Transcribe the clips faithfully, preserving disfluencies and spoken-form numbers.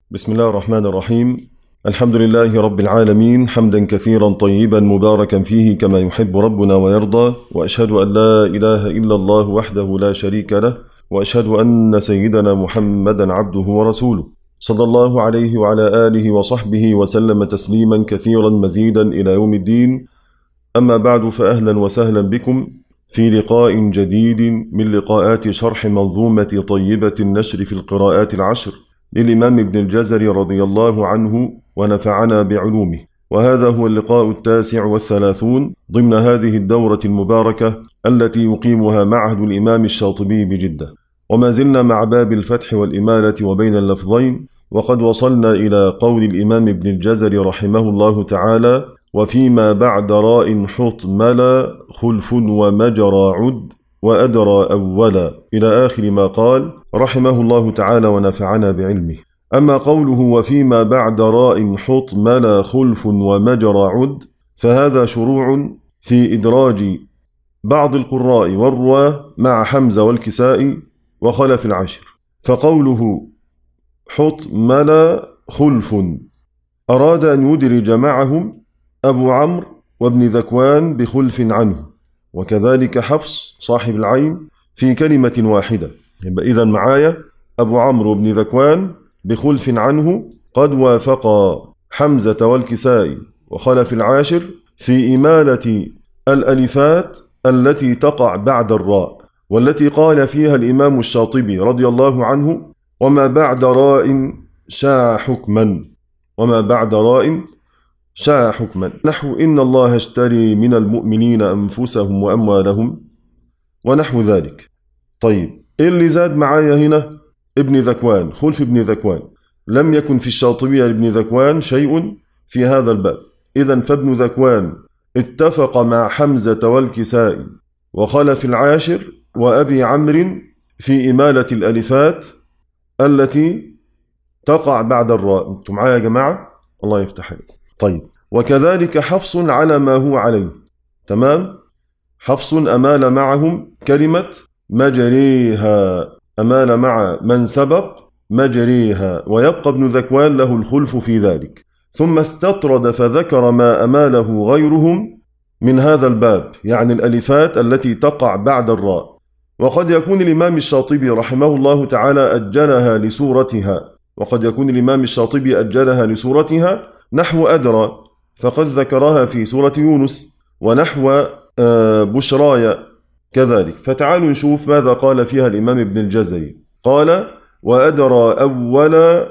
بسم الله الرحمن الرحيم. الحمد لله رب العالمين، حمدا كثيرا طيبا مباركا فيه كما يحب ربنا ويرضى، وأشهد أن لا إله إلا الله وحده لا شريك له، وأشهد أن سيدنا محمدا عبده ورسوله صلى الله عليه وعلى آله وصحبه وسلم تسليما كثيرا مزيدا إلى يوم الدين. أما بعد، فأهلا وسهلا بكم في لقاء جديد من لقاءات شرح منظومة طيبة النشر في القراءات العشر للإمام ابن الجزري رضي الله عنه ونفعنا بعلومه، وهذا هو اللقاء التاسع والثلاثون ضمن هذه الدورة المباركة التي يقيمها معهد الإمام الشاطبي بجدة، وما زلنا مع باب الفتح والإمالة وبين اللفظين، وقد وصلنا إلى قول الإمام ابن الجزري رحمه الله تعالى: وفيما بعد راء حط ملا خلف ومجرى عد وأدرى أولا، إلى آخر ما قال رحمه الله تعالى ونفعنا بعلمه. أما قوله وفيما بعد راء حط ملا خلف ومجرى عد، فهذا شروع في إدراج بعض القراء والرواه مع حمزة والكسائي وخلف العشر. فقوله حط ملا خلف أراد أن يدرج معهم أبو عمرو وابن ذكوان بخلف عنه، وكذلك حفص صاحب العين في كلمة واحدة. يبقى إذن معايا أبو عمرو وابن ذكوان بخلف عنه قد وافقا حمزة والكسائي وخلف العاشر في إمالة الألفات التي تقع بعد الراء، والتي قال فيها الإمام الشاطبي رضي الله عنه: وما بعد راء شاع حكما، وما بعد راء شاع حكما، نحو إن الله اشتري من المؤمنين أنفسهم وأموالهم ونحو ذلك. طيب، إيه اللي زاد معايا هنا؟ ابن ذكوان، خلف ابن ذكوان. لم يكن في الشاطبية لابن ذكوان شيء في هذا الباب، إذن فابن ذكوان اتفق مع حمزة والكسائي وخلف العاشر وأبي عمرو في إمالة الألفات التي تقع بعد الراء. انتم معايا يا جماعة؟ الله يفتح عليكم. طيب، وكذلك حفص على ما هو عليه. تمام؟ حفص أمال معهم كلمة مجريها، أمال مع من سبق مجريها، ويبقى ابن ذكوان له الخلف في ذلك. ثم استطرد فذكر ما أماله غيرهم من هذا الباب، يعني الألفات التي تقع بعد الراء. وقد يكون الإمام الشاطبي رحمه الله تعالى أجلها لسورتها، وقد يكون الإمام الشاطبي أجلها لسورتها نحو أدرى، فقد ذكرها في سورة يونس، ونحو بشرايا كذلك. فتعالوا نشوف ماذا قال فيها الإمام ابن الجزري. قال: وأدرى أول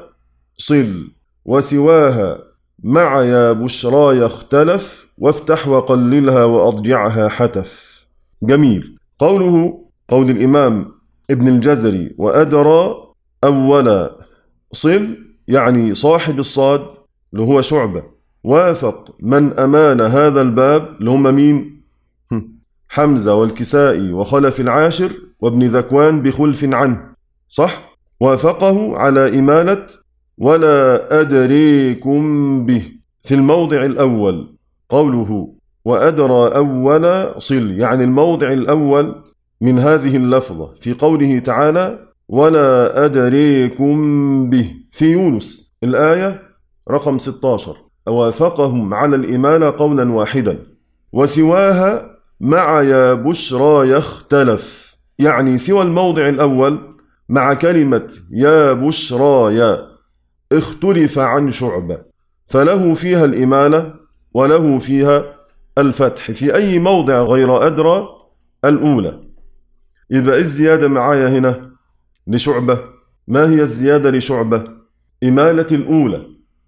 صل وسواها مع يا بشرايا اختلف وافتح وقللها وأضجعها حتف. جميل. قوله قول الإمام ابن الجزري وأدرى أول صل، يعني صاحب الصاد اللي هو شعبة وافق من أمال هذا الباب اللي هم مين؟ حمزة والكسائي وخلف العاشر وابن ذكوان بخلف عنه، صح؟ وافقه على إمالة ولا أدريكم به في الموضع الأول. قوله وأدرى أول صل، يعني الموضع الأول من هذه اللفظة في قوله تعالى ولا أدريكم به في يونس الآية رقم ستة عشر. وافقهم على الإمالة قولا واحدا. وسواها مع يا بشرى يختلف، يعني سوى الموضع الأول مع كلمة يا بشرى يا اختلف عن شعبة، فله فيها الإمالة وله فيها الفتح في أي موضع غير أدرى الأولى. يبقى الزيادة معايا هنا لشعبة. ما هي الزيادة لشعبة؟ إمالة الأولى،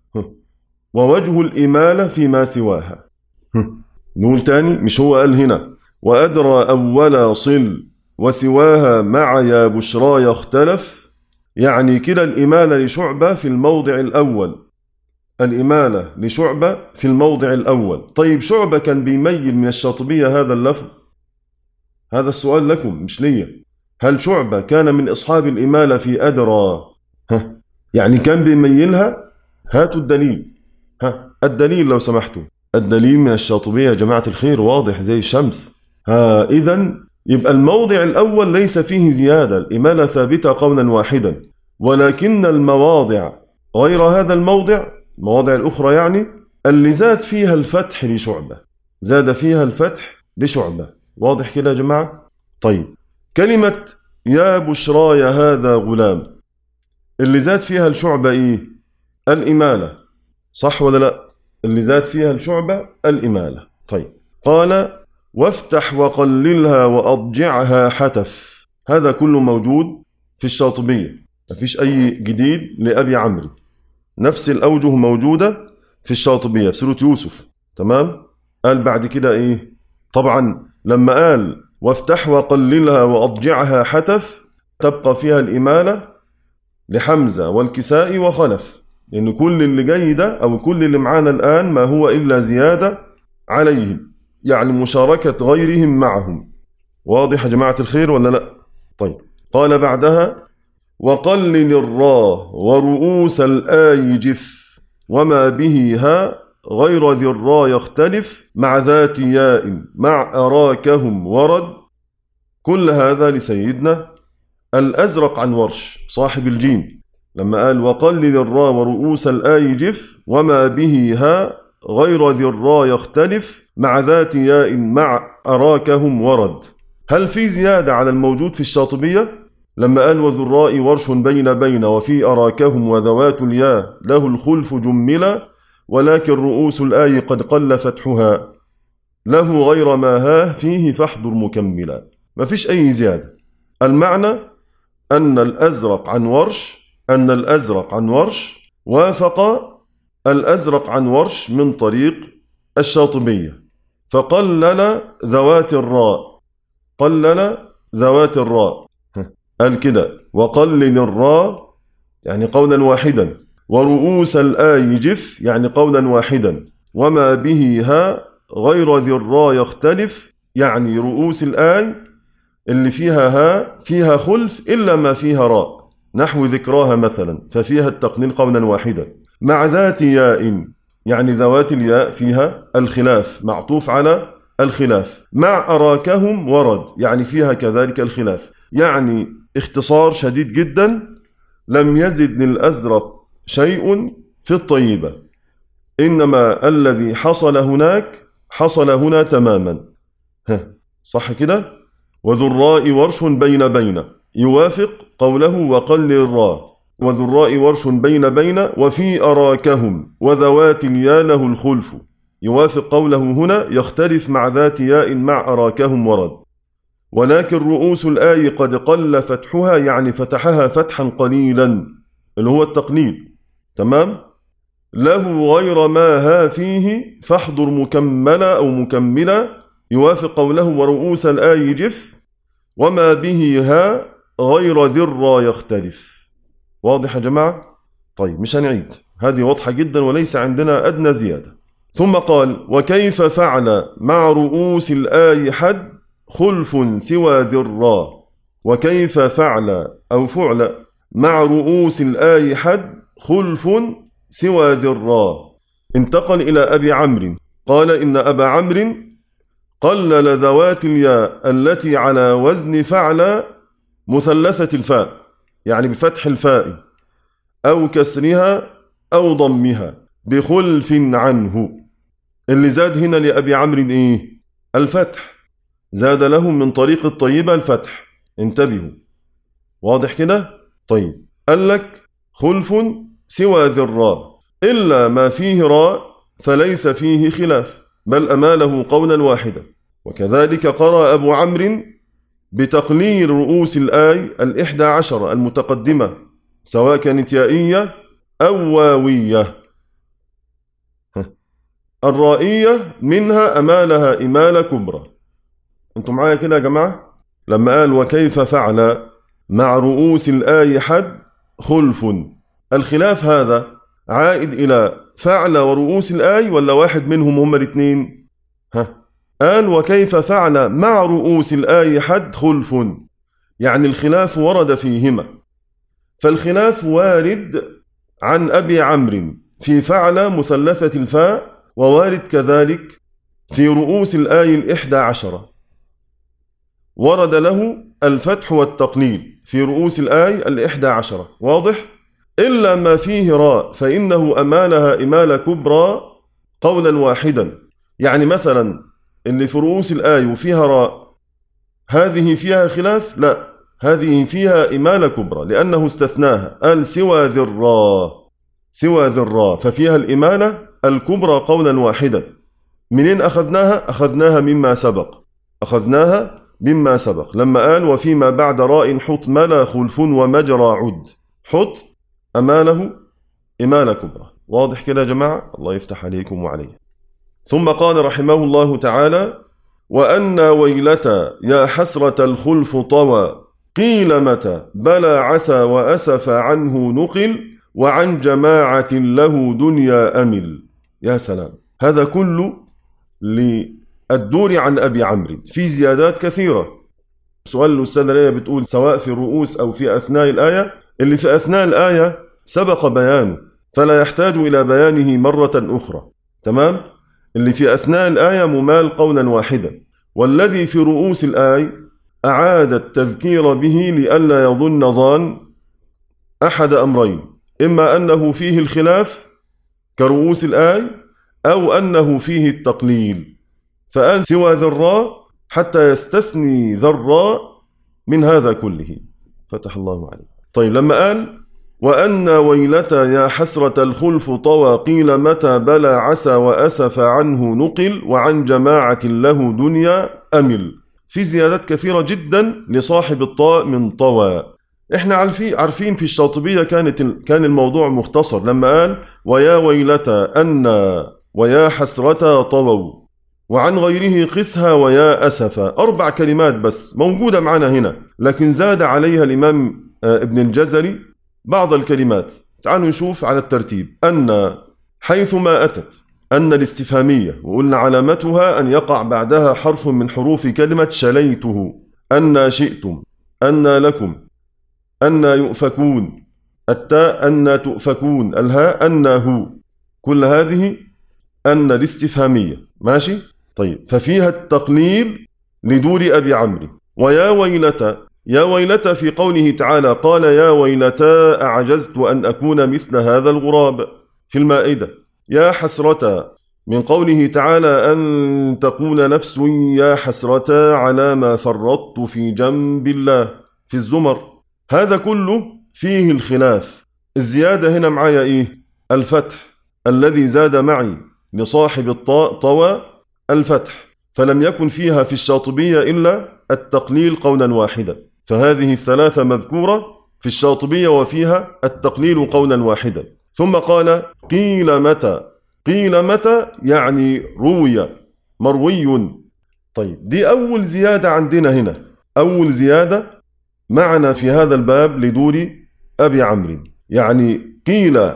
ووجه الإمالة فيما سواها. نقول تاني، مش هو قال هنا وأدرى أول صل وسواها مع يا بشرى يختلف، يعني كلا الإمالة لشعبة في الموضع الأول، الإمالة لشعبة في الموضع الأول. طيب، شعبة كان بيميل من الشاطبية هذا اللفظ؟ هذا السؤال لكم مش ليا. هل شعبة كان من أصحاب الإمالة في أدرى؟ ها، يعني كان بيميلها؟ هاتوا الدليل. ها، الدليل لو سمحتوا. الدليل من الشاطبية يا جماعة الخير واضح زي الشمس. ها، إذن يبقى الموضع الأول ليس فيه زيادة، الإمالة ثابتة قولا واحدا، ولكن المواضع غير هذا الموضع، المواضع الأخرى يعني اللي زاد فيها الفتح لشعبة، زاد فيها الفتح لشعبة. واضح كده يا جماعة؟ طيب، كلمة يا بشراي هذا غلام اللي زاد فيها الشعبة إيه؟ الإمالة، صح ولا لا؟ اللي زاد فيها الشعبة الإمالة. طيب، قال وافتح وقللها وأضجعها حتف، هذا كله موجود في الشاطبية، مفيش أي جديد لأبي عمرو، نفس الأوجه موجودة في الشاطبية في سورة يوسف. تمام؟ قال بعد كده إيه؟ طبعا لما قال وافتح وقللها وأضجعها حتف تبقى فيها الإمالة لحمزة والكسائي وخلف، لأن كل اللي جاي ده أو كل اللي معانا الآن ما هو إلا زيادة عليهم، يعني مشاركة غيرهم معهم. واضح يا جماعة الخير ولا لا؟ طيب، قال بعدها وقلل الراء ورؤوس الآي جف وما به ها غير ذي الراء يختلف مع ذات ياء مع أراكهم ورد. كل هذا لسيدنا الأزرق عن ورش صاحب الجيم، لما قال وقلل الراء ورؤوس الآي جف وما به ها غير ذي الراء يختلف مع ذات ياء مع أراكهم ورد. هل في زيادة على الموجود في الشاطبية؟ لما قال وذو الراء ورش بين بين وفي أراكهم وذوات الياء له الخلف جملا ولكن رؤوس الآي قد قل فتحها له غير ما ها فيه فاحضر مكملا. ما فيش أي زيادة. المعنى أن الأزرق عن ورش أن الأزرق عن ورش وافق الأزرق عن ورش من طريق الشاطبية، فقلل ذوات الراء، قلل ذوات الراء، قال كده وقلل الراء يعني قولا واحدا، ورؤوس الآي جف يعني قولا واحدا، وما به ها غير ذي الراء يختلف يعني رؤوس الآي اللي فيها ها فيها خلف إلا ما فيها راء، نحو ذكراها مثلا ففيها التقنين قولا واحدا، مع ذات ياء يعني ذوات الياء فيها الخلاف معطوف على الخلاف، مع أراكهم ورد يعني فيها كذلك الخلاف. يعني اختصار شديد جدا، لم يزد للأزرق شيء في الطيبة، إنما الذي حصل هناك حصل هنا تماما. ها صح كده؟ وذو الراء ورش بين بين يوافق قوله وقلل الراء، وذو الراء ورش بين بين وفي أراكهم وذوات الياء له الخلف، يوافق قوله هنا يختلف مع ذات ياء مع أراكهم ورد. ولكن رؤوس الآي قد قل فتحها يعني فتحها فتحا قليلا اللي هو التقليل. تمام؟ له غير ما ها فيه فاحضر مكملا أو مكملا، يوافق قوله ورؤوس الآي جف وما به ها غير ذي الراء يختلف. واضح يا جماعة؟ طيب مش هنعيد، هذه واضحة جدا وليس عندنا أدنى زيادة. ثم قال وكيف فعل مع رؤوس الآي حد خلف سوى ذي الراء، وكيف فعل أو فعل مع رؤوس الآي حد خلف سوى ذي الراء. انتقل إلى أبي عمرو قال إن أبا عمرو قلل ذوات الياء التي على وزن فعل مثلثة الفاء يعني بفتح الفاء أو كسرها أو ضمها بخلف عنه. اللي زاد هنا لأبي عمرو إيه؟ الفتح، زاد لهم من طريق الطيبة الفتح، انتبهوا. واضح كده؟ طيب قال لك خلف سوى ذي الراء إلا ما فيه راء فليس فيه خلاف بل أماله قولا واحدا. وكذلك قرأ أبو عمرو بتقليل رؤوس الآي الإحدى عشر المتقدمة سواء كانت يائية أو واوية. الرائية منها أمالها إمالة كبرى. أنتم معايا كده يا جماعة؟ لما قال وكيف فعل مع رؤوس الآي حد خلف، الخلاف هذا عائد إلى فعل ورؤوس الآي ولا واحد منهم هما الاثنين؟ ها قال وكيف فعل مع رؤوس الآي حد خلف، يعني الخلاف ورد فيهما. فالخلاف وارد عن أبي عمرو في فعل مثلثة الفاء، ووارد كذلك في رؤوس الآي الإحدى عشرة، ورد له الفتح والتقليل في رؤوس الآي الإحدى عشرة. واضح؟ إلا ما فيه راء فإنه أمالها إمالة كبرى قولا واحدا. يعني مثلا اللي في رؤوس الآية وفيها راء هذه فيها خلاف؟ لا، هذه فيها إمالة كبرى لأنه استثناها، قال سوى ذي الراء، سوى ذي الراء، ففيها الإمالة الكبرى قولا واحدا. منين أخذناها؟ أخذناها مما سبق، أخذناها مما سبق لما قال وفيما بعد راء حط ملا خلف ومجرى عد، حط أماله إمالة كبرى. واضح كده يا جماعة؟ الله يفتح عليكم وعليه. ثم قال رحمه الله تعالى وأن ويلتا يا حسرة الخلف طوى قيل متى بلى عسى وأسف عنه نقل وعن جماعة له دنيا أمل. يا سلام، هذا كله للدور عن أبي عمرو، في زيادات كثيرة. سؤال الأستاذة ليلى بتقول سواء في الرؤوس أو في أثناء الآية، اللي في أثناء الآية سبق بيانه فلا يحتاج إلى بيانه مرة أخرى، تمام؟ اللي في أثناء الآية ممال قولا واحدا، والذي في رؤوس الآية أعاد التذكير به لئلا يظن ظان أحد أمرين، إما أنه فيه الخلاف كرؤوس الآية أو أنه فيه التقليل، فقال سوى ذراء حتى يستثني ذراء من هذا كله. فتح الله عليه. طيب لما قال وأن ويلتا يا حسرة الخلف طوى قيل متى بلى عسى وأسف عنه نقل وعن جماعة له دنيا أمل، في زيادات كثيرة جدا لصاحب الطاء من طوى. احنا عارفين عارفين في الشاطبية كانت كان الموضوع مختصر لما قال ويا ويلتا أن ويا حسرة طووا وعن غيره قسها ويا أسفا، أربع كلمات بس موجودة معنا هنا، لكن زاد عليها الإمام ابن الجزري بعض الكلمات. تعالوا نشوف على الترتيب. أن حيثما أتت أن الاستفهامية وقلنا علامتها أن يقع بعدها حرف من حروف كلمة شليته، أن شئتم، أن لكم، أن يؤفكون، التاء أن تؤفكون، الهاء أنه، كل هذه أن الاستفهامية. ماشي؟ طيب ففيها التقليل لدور أبي عمرو. ويا ويلتا، يا ويلتا في قوله تعالى قال يا ويلتا أعجزت أن أكون مثل هذا الغراب في المائدة. يا حسرة من قوله تعالى أن تقول نفس يا حسرة على ما فرطت في جنب الله في الزمر. هذا كله فيه الخلاف. الزيادة هنا معايا إيه؟ الفتح الذي زاد معي لصاحب الطاء طوى الفتح، فلم يكن فيها في الشاطبية إلا التقليل قولا واحدا، فهذه الثلاثة مذكورة في الشاطبية وفيها التقليل قولا واحدا. ثم قال قيل متى، قيل متى يعني روي، مروي. طيب دي أول زيادة عندنا هنا، أول زيادة معنا في هذا الباب لدور أبي عمرو. يعني قيل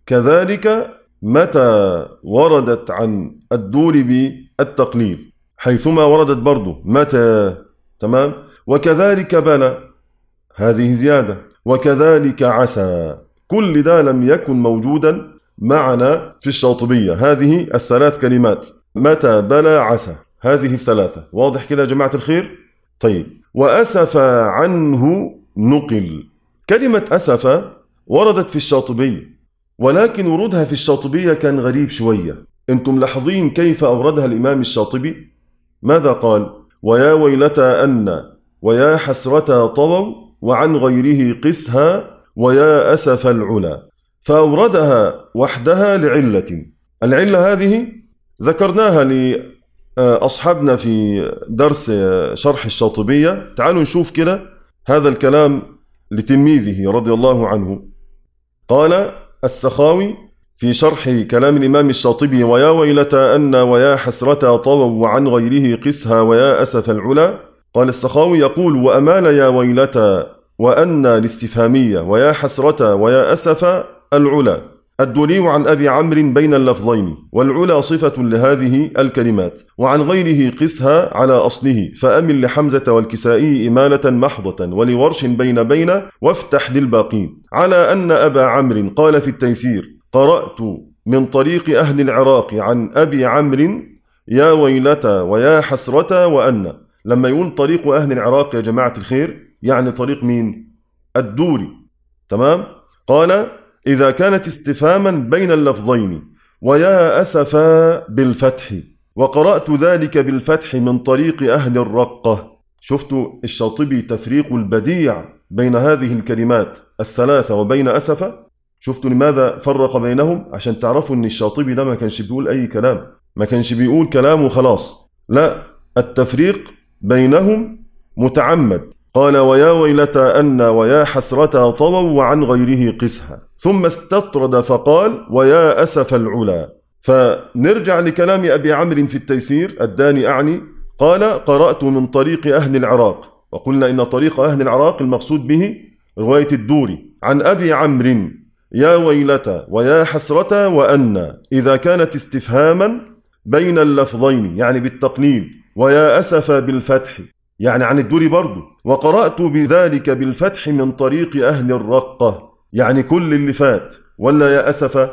كذلك متى وردت عن الدور بالتقليل حيثما وردت برضو متى، تمام؟ وكذلك بلى، هذه زيادة، وكذلك عسى، كل ده لم يكن موجودا معنا في الشاطبية. هذه الثلاث كلمات متى بلى عسى، هذه الثلاثة. واضح كده يا جماعة الخير؟ طيب وأسف عنه نقل، كلمة أسف وردت في الشاطبية، ولكن ورودها في الشاطبية كان غريب شوية. انتم لاحظين كيف أوردها الإمام الشاطبي؟ ماذا قال؟ ويا ويلتا أن ويا حسرة طووا وعن غيره قسها ويا أسف العلا، فأوردها وحدها لعلة. العلة هذه ذكرناها لأصحابنا في درس شرح الشاطبية. تعالوا نشوف كده هذا الكلام لتلميذه رضي الله عنه. قال السخاوي في شرح كلام الإمام الشاطبي ويا ويلتا أن ويا حسرة طووا وعن غيره قسها ويا أسف العلا، قال السخاوي يقول وأمال يا ويلتا وأن الاستفهامية ويا حسرة ويا أسف العلا الدوري عن أبي عمرو بين اللفظين، والعلا صفة لهذه الكلمات، وعن غيره قسها على أصله، فأمل لحمزة والكسائي إمالة محضة ولورش بين بين وافتح للباقين، على أن أبا عمرو قال في التيسير قرأت من طريق أهل العراق عن أبي عمرو يا ويلتا ويا حسرة وأن. لما يقول طريق أهل العراق يا جماعة الخير يعني طريق مين؟ الدوري، تمام؟ قال إذا كانت استفهاما بين اللفظين، ويا أسفا بالفتح، وقرأت ذلك بالفتح من طريق أهل الرقة. شفتوا الشاطبي تفريق البديع بين هذه الكلمات الثلاثة وبين أسفا؟ شفتوا لماذا فرق بينهم؟ عشان تعرفوا أن الشاطبي ده ما كانش بيقول أي كلام، ما كانش بيقول كلام وخلاص، لا، التفريق بينهم متعمد. قال ويا ويلتى أن ويا حسرتها طووا وعن غيره قسها، ثم استطرد فقال ويا أسف العلا. فنرجع لكلام أبي عمرو في التيسير الداني أعني، قال قرأت من طريق أهل العراق، وقلنا إن طريق أهل العراق المقصود به رواية الدوري عن أبي عمرو يا ويلتى ويا حسرتى وأن إذا كانت استفهاما بين اللفظين يعني بالتقليل، ويا أسف بالفتح يعني عن الدوري برضه، وقرأت بذلك بالفتح من طريق أهل الرقة يعني كل اللي فات، ولا يا أسف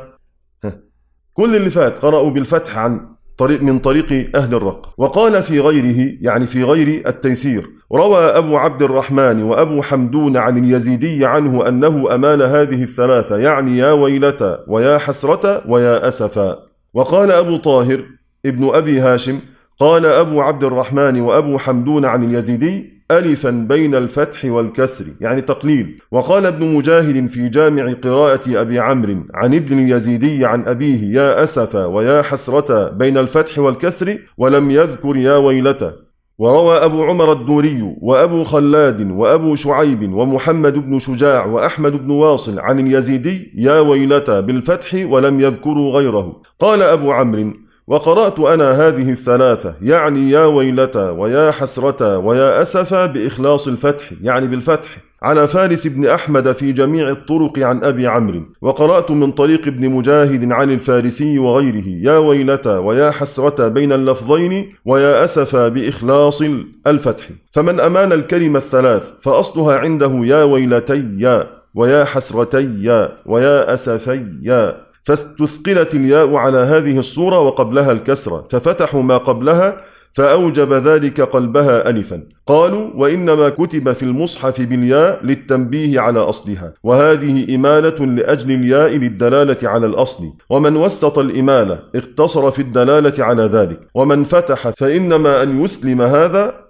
كل اللي فات قرأوا بالفتح عن طريق من طريق أهل الرقة. وقال في غيره يعني في غير التيسير روى أبو عبد الرحمن وأبو حمدون عن اليزيدي عنه أنه أمال هذه الثلاثة يعني يا ويلتى ويا حسرة ويا أسفا. وقال أبو طاهر ابن أبي هاشم قال أبو عبد الرحمن وأبو حمدون عن اليزيدي ألفا بين الفتح والكسر يعني تقليل. وقال ابن مجاهد في جامع قراءة أبي عمرو عن ابن اليزيدي عن أبيه يا أسف ويا حسرة بين الفتح والكسر ولم يذكر يا ويلتى. وروى أبو عمر الدوري وأبو خلاد وأبو شعيب ومحمد بن شجاع وأحمد بن واصل عن اليزيدي يا ويلتى بالفتح ولم يذكروا غيره. قال أبو عمرو وقرأت أنا هذه الثلاثة يعني يا ويلتى ويا حسرة ويا أسف بإخلاص الفتح يعني بالفتح على فارس بن أحمد في جميع الطرق عن أبي عمرو. وقرأت من طريق ابن مجاهد عن الفارسي وغيره يا ويلتى ويا حسرة بين اللفظين ويا أسف بإخلاص الفتح. فمن أمال الكلمة الثلاث فأصلها عنده يا ويلتي ويا حسرتي ويا أسفي، فاستثقلت الياء على هذه الصورة وقبلها الكسرة ففتحوا ما قبلها فأوجب ذلك قلبها ألفا. قالوا وإنما كتب في المصحف بالياء للتنبيه على أصلها، وهذه إمالة لأجل الياء للدلالة على الأصل، ومن وسط الإمالة اقتصر في الدلالة على ذلك، ومن فتح فإنما أن يسلم هذا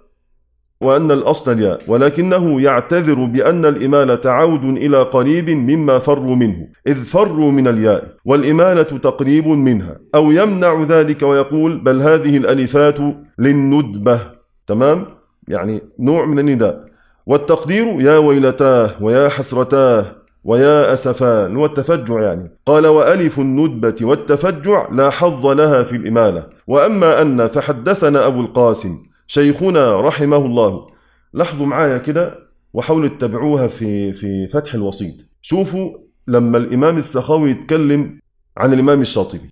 وأن الأصل الياء، ولكنه يعتذر بأن الإمالة عود إلى قريب مما فروا منه إذ فروا من الياء والإمالة تقريب منها، أو يمنع ذلك ويقول بل هذه الألفات للندبة، تمام، يعني نوع من النداء. والتقدير يا ويلتاه ويا حسرتاه ويا أسفاه هو التفجع يعني. قال وألف الندبة والتفجع لا حظ لها في الإمالة. وأما أن فحدثنا أبو القاسم شيخنا رحمه الله. لاحظوا معايا كده وحاولوا تتبعوها في في فتح الوسيط. شوفوا لما الإمام السخاوي يتكلم عن الإمام الشاطبي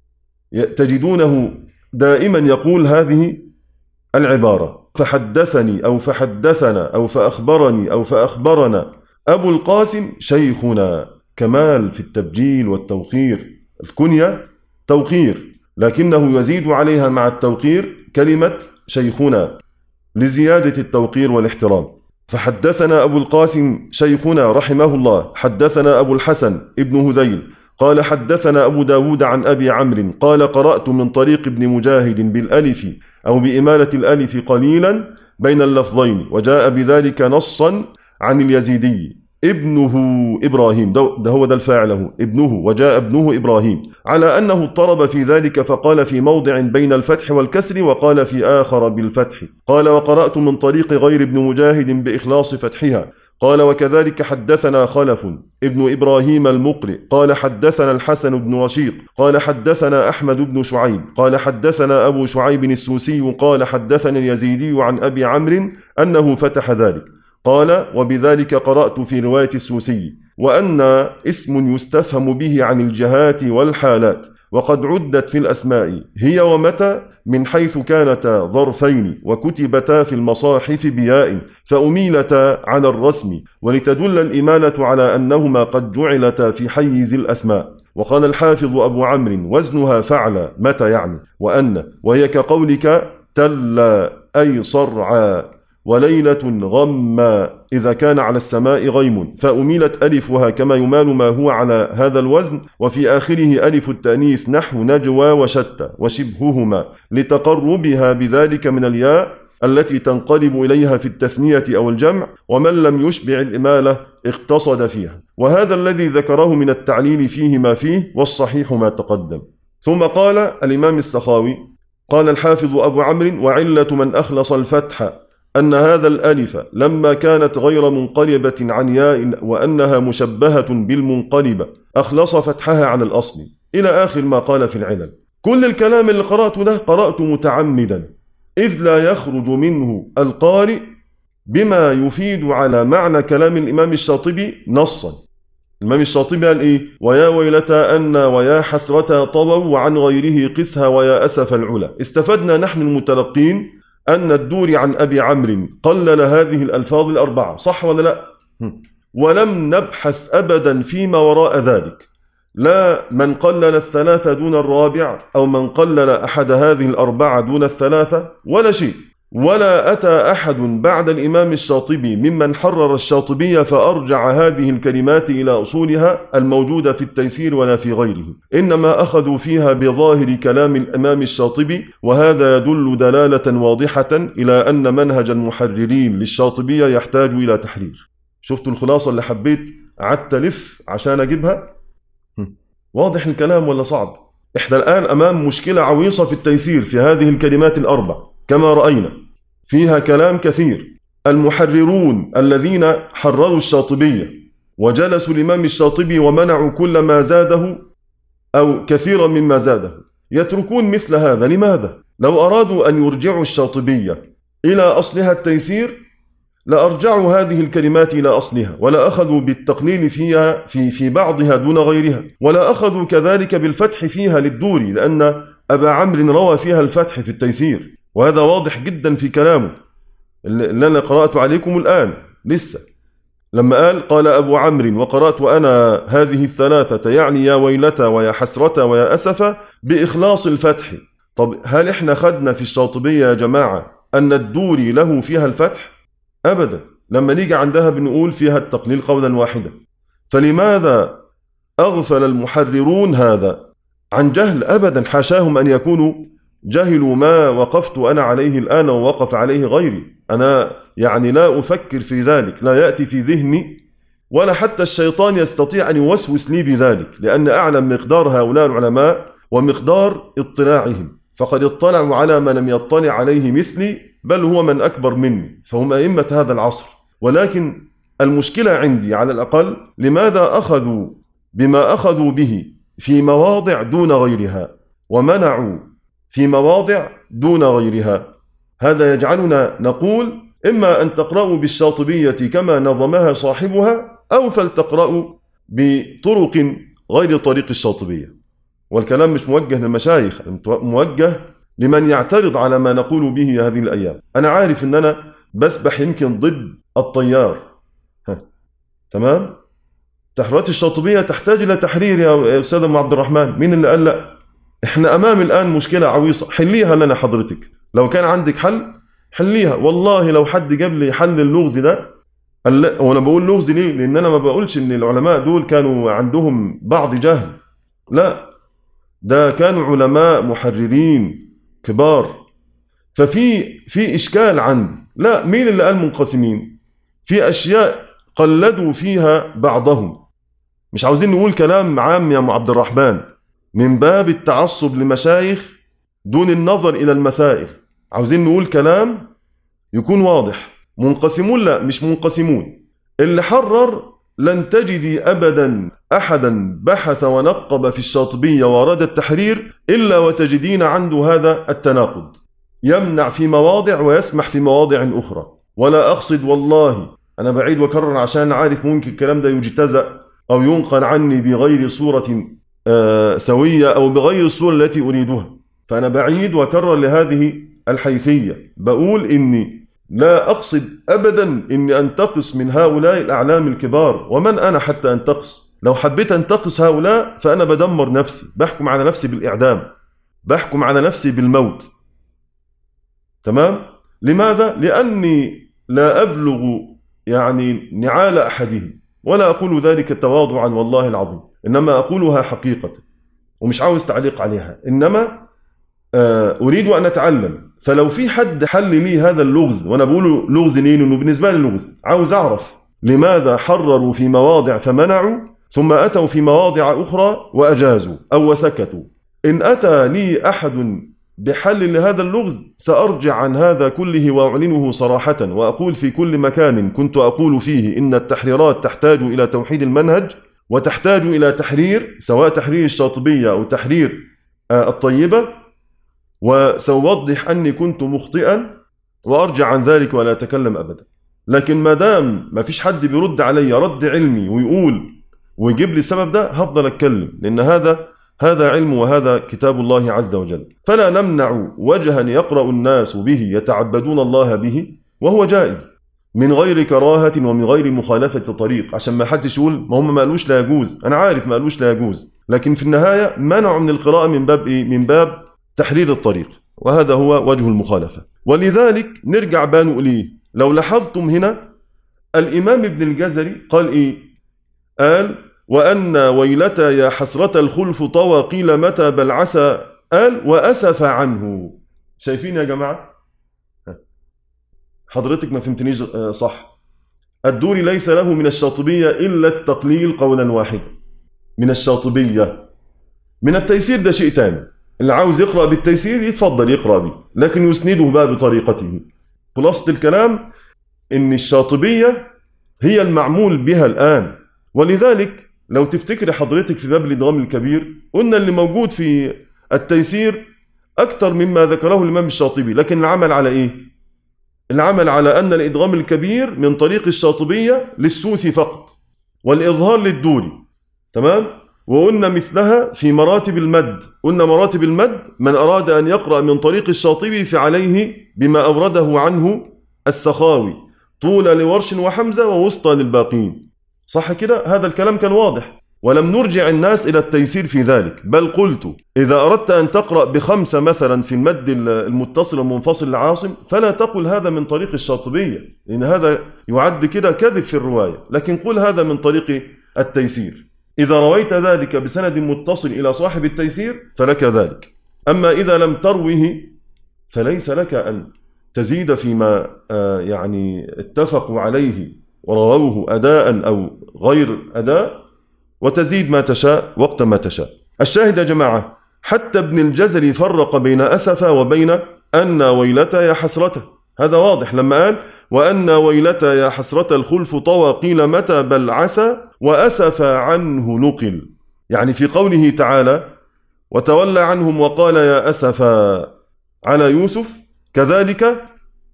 تجدونه دائما يقول هذه العبارة فحدثني أو فحدثنا أو فأخبرني أو فأخبرنا أبو القاسم شيخنا. كمال في التبجيل والتوقير. الكنية توقير لكنه يزيد عليها مع التوقير كلمة شيخنا لزيادة التوقير والاحترام. فحدثنا أبو القاسم شيخنا رحمه الله. حدثنا أبو الحسن ابن هذيل قال حدثنا أبو داود عن أبي عمرو قال قرأت من طريق ابن مجاهد بالألف أو بإمالة الألف قليلا بين اللفظين، وجاء بذلك نصا عن اليزيدي ابنه إبراهيم، ده, ده هو ده الفاعله ابنه، وجاء ابنه إبراهيم، على أنه اضطرب في ذلك فقال في موضع بين الفتح والكسر وقال في آخر بالفتح. قال وقرأت من طريق غير ابن مجاهد بإخلاص فتحها. قال وكذلك حدثنا خلف ابن إبراهيم المقرئ قال حدثنا الحسن بن رشيق قال حدثنا أحمد بن شعيب قال حدثنا أبو شعيب السوسي قال حدثنا اليزيدي عن أبي عمرو أنه فتح ذلك. قال وبذلك قرأت في رواية السوسي وأن اسم يستفهم به عن الجهات والحالات، وقد عدت في الأسماء هي ومتى من حيث كانتا ظرفين وكتبتا في المصاحف بياء فأميلتا على الرسم، ولتدل الإمالة على أنهما قد جعلتا في حيز الأسماء. وقال الحافظ أبو عمرو وزنها فعل متى يعني وأن، وهي كقولك تلا أي صرعا، وليلة غمّا إذا كان على السماء غيم، فأميلت ألفها كما يمال ما هو على هذا الوزن، وفي آخره ألف التأنيث نحو نجوى وشتى وشبههما لتقربها بذلك من الياء التي تنقلب إليها في التثنية أو الجمع، ومن لم يشبع الإمالة اقتصد فيها. وهذا الذي ذكره من التعليل فيه ما فيه، والصحيح ما تقدم. ثم قال الإمام السخاوي: قال الحافظ أبو عمرو: وعلة من أخلص الفتح أن هذا الألف لما كانت غير منقلبة عن ياء وأنها مشبهة بالمنقلبة أخلص فتحها عن الأصل، إلى آخر ما قال في العلل. كل الكلام اللي قرأته ده قرأت متعمدا، إذ لا يخرج منه القارئ بما يفيد على معنى كلام الإمام الشاطبي نصا. الإمام الشاطبي قال إيه؟ ويا ويلتا أن ويا حسرتا طووا وعن غيره قسها ويا أسف العلا. استفدنا نحن المتلقين أن الدوري عن أبي عمرو قلل هذه الألفاظ الأربعة، صح ولا لا؟ ولم نبحث أبدا فيما وراء ذلك، لا من قلل الثلاثة دون الرابع أو من قلل أحد هذه الأربعة دون الثلاثة ولا شيء. ولا أتى أحد بعد الإمام الشاطبي ممن حرر الشاطبية فأرجع هذه الكلمات إلى أصولها الموجودة في التيسير ولا في غيره، إنما أخذوا فيها بظاهر كلام الإمام الشاطبي، وهذا يدل دلالة واضحة إلى أن منهج المحررين للشاطبية يحتاج إلى تحرير. شفتوا الخلاصة اللي حبيت قعدت ألف عشان أجيبها؟ واضح الكلام ولا صعب؟ إحنا الآن أمام مشكلة عويصة في التيسير في هذه الكلمات الأربع كما رأينا، فيها كلام كثير. المحررون الذين حرروا الشاطبية وجلسوا الإمام الشاطبي ومنعوا كل ما زاده أو كثيرا مما زاده يتركون مثل هذا. لماذا؟ لو أرادوا أن يرجعوا الشاطبية إلى أصلها التيسير لأرجعوا هذه الكلمات إلى أصلها، ولا أخذوا بالتقليل فيها في, في بعضها دون غيرها، ولا أخذوا كذلك بالفتح فيها للدوري، لأن أبا عمرو روى فيها الفتح في التيسير، وهذا واضح جدا في كلامه اللي أنا قرأت عليكم الآن لسه، لما قال قال أبو عمرو وقرأت أنا هذه الثلاثة يعني يا ويلتا ويا حسرة ويا أسف بإخلاص الفتح. طب هل إحنا خدنا في الشاطبية يا جماعة أن الدوري له فيها الفتح؟ أبدا، لما نيجي عندها بنقول فيها التقليل قولا واحدا. فلماذا أغفل المحررون هذا عن جهل؟ أبدا، حاشاهم أن يكونوا جهلوا ما وقفت أنا عليه الآن ووقف عليه غيري. أنا يعني لا أفكر في ذلك، لا يأتي في ذهني، ولا حتى الشيطان يستطيع أن يوسوس لي بذلك، لأن أعلم مقدار هؤلاء العلماء ومقدار اطلاعهم، فقد اطلعوا على ما لم يطلع عليه مثلي، بل هو من أكبر مني، فهم أئمة هذا العصر. ولكن المشكلة عندي على الأقل لماذا أخذوا بما أخذوا به في مواضع دون غيرها ومنعوا في مواضع دون غيرها؟ هذا يجعلنا نقول إما أن تقرأوا بالشاطبية كما نظمها صاحبها، أو فلتقرأوا بطرق غير طريق الشاطبية. والكلام مش موجه للمشايخ، موجه لمن يعترض على ما نقول به هذه الأيام. أنا عارف أن أنا بسبح يمكن ضد الطيار، ها. تمام؟ تحريرات الشاطبية تحتاج إلى تحرير يا أستاذ أم عبد الرحمن. مين اللي قال لا؟ إحنا أمام الآن مشكلة عويصة، حليها لنا حضرتك. لو كان عندك حل حليها. والله لو حد جاب لي حل اللغز ده، وأنا بقول لغز ليه؟ لأن أنا ما بقولش إن العلماء دول كانوا عندهم بعض جهل، لا، ده كانوا علماء محررين كبار. ففي في إشكال عندي. لا، مين اللي قال منقسمين؟ في أشياء قلدوا فيها بعضهم. مش عاوزين نقول كلام عام يا أم عبد الرحمن من باب التعصب لمشايخ دون النظر إلى المسائل، عاوزين نقول كلام يكون واضح. منقسمون؟ لا، مش منقسمون. اللي حرر لن تجدي أبدا أحدا بحث ونقب في الشاطبية وأراد التحرير إلا وتجدين عنده هذا التناقض، يمنع في مواضع ويسمح في مواضع أخرى. ولا أقصد، والله أنا بعيد وكرر عشان عارف ممكن الكلام ده يجتزأ أو ينقل عني بغير صورة آه سوية أو بغير الصورة التي أريدها، فأنا بعيد وكرر لهذه الحيثية. بقول إني لا أقصد أبدا إني أنتقص من هؤلاء الأعلام الكبار، ومن أنا حتى أنتقص؟ لو حبيت أنتقص هؤلاء فأنا بدمر نفسي، بحكم على نفسي بالإعدام، بحكم على نفسي بالموت. تمام؟ لماذا؟ لأني لا أبلغ يعني نعال أحدهم، ولا أقول ذلك تواضعا والله العظيم، إنما أقولها حقيقة ومش عاوز تعليق عليها، إنما أريد أن أتعلم. فلو في حد حل لي هذا اللغز، وأنا بقوله لغز ليه؟ إنه بالنسبة لي لغز، عاوز أعرف لماذا حرروا في مواضع فمنعوا ثم أتوا في مواضع أخرى وأجازوا أو وسكتوا. إن أتى لي أحد بحل لهذا اللغز سأرجع عن هذا كله وأعلنه صراحة، وأقول في كل مكان كنت أقول فيه إن التحريرات تحتاج إلى توحيد المنهج وتحتاج إلى تحرير، سواء تحرير الشاطبية أو تحرير الطيبة، وسأوضح أني كنت مخطئا وأرجع عن ذلك ولا أتكلم أبدا. لكن ما دام ما فيش حد بيرد علي رد علمي ويقول ويجيب لي السبب ده، هفضل أتكلم، لأن هذا هذا علم وهذا كتاب الله عز وجل. فلا نمنع وجها يقرأ الناس به يتعبدون الله به وهو جائز من غير كراهة ومن غير مخالفة طريق، عشان ما حدش يقول ما هم ما قالوش لا يجوز. أنا عارف ما قالوش لا يجوز، لكن في النهاية منعوا من القراءة من باب إيه؟ من باب تحرير الطريق، وهذا هو وجه المخالفة. ولذلك نرجع بقى نقول إيه؟ لو لاحظتم هنا الإمام ابن الجزري قال إيه؟ قال وأن ويلتى يا حسرة الخلف طوى قيل متى بل عسى، قال وأسف عنه. شايفين يا جماعة؟ حضرتك ما فهمتنيش صح. الدوري ليس له من الشاطبية إلا التقليل قولا واحدا من الشاطبية. من التيسير ده شيء تاني، اللي عاوز يقرأ بالتيسير يتفضل يقرأ به، لكن يسنده بقى بطريقته. خلاصة الكلام إن الشاطبية هي المعمول بها الآن. ولذلك لو تفتكر حضرتك في باب الإدغام الكبير قلنا اللي موجود في التيسير أكثر مما ذكره الإمام الشاطبي، لكن العمل على إيه؟ العمل على أن الإدغام الكبير من طريق الشاطبية للسوسي فقط، والإظهار للدوري. تمام؟ وقلنا مثلها في مراتب المد، قلنا مراتب المد من أراد أن يقرأ من طريق الشاطبي فعليه بما أورده عنه السخاوي، طول لورش وحمزة ووسطى للباقين. صح كده؟ هذا الكلام كان واضح، ولم نرجع الناس إلى التيسير في ذلك، بل قلت إذا أردت أن تقرأ بخمسة مثلا في المد المتصل والمنفصل العاصم فلا تقل هذا من طريق الشاطبية، لأن هذا يعد كده كذب في الرواية، لكن قل هذا من طريق التيسير. إذا رويت ذلك بسند متصل إلى صاحب التيسير فلك ذلك، أما إذا لم تروه فليس لك أن تزيد فيما يعني اتفقوا عليه ورووه أداء أو غير أداء، وتزيد ما تشاء وقت ما تشاء. الشاهد يا جماعة حتى ابن الجزري فرق بين أسف وبين أن ويلتى يا حسرته، هذا واضح لما قال وأن ويلتى يا حسرة الخلف طوى قيل متى بل عسى وأسف عنه نقل. يعني في قوله تعالى وتولى عنهم وقال يا أسفا على يوسف، كذلك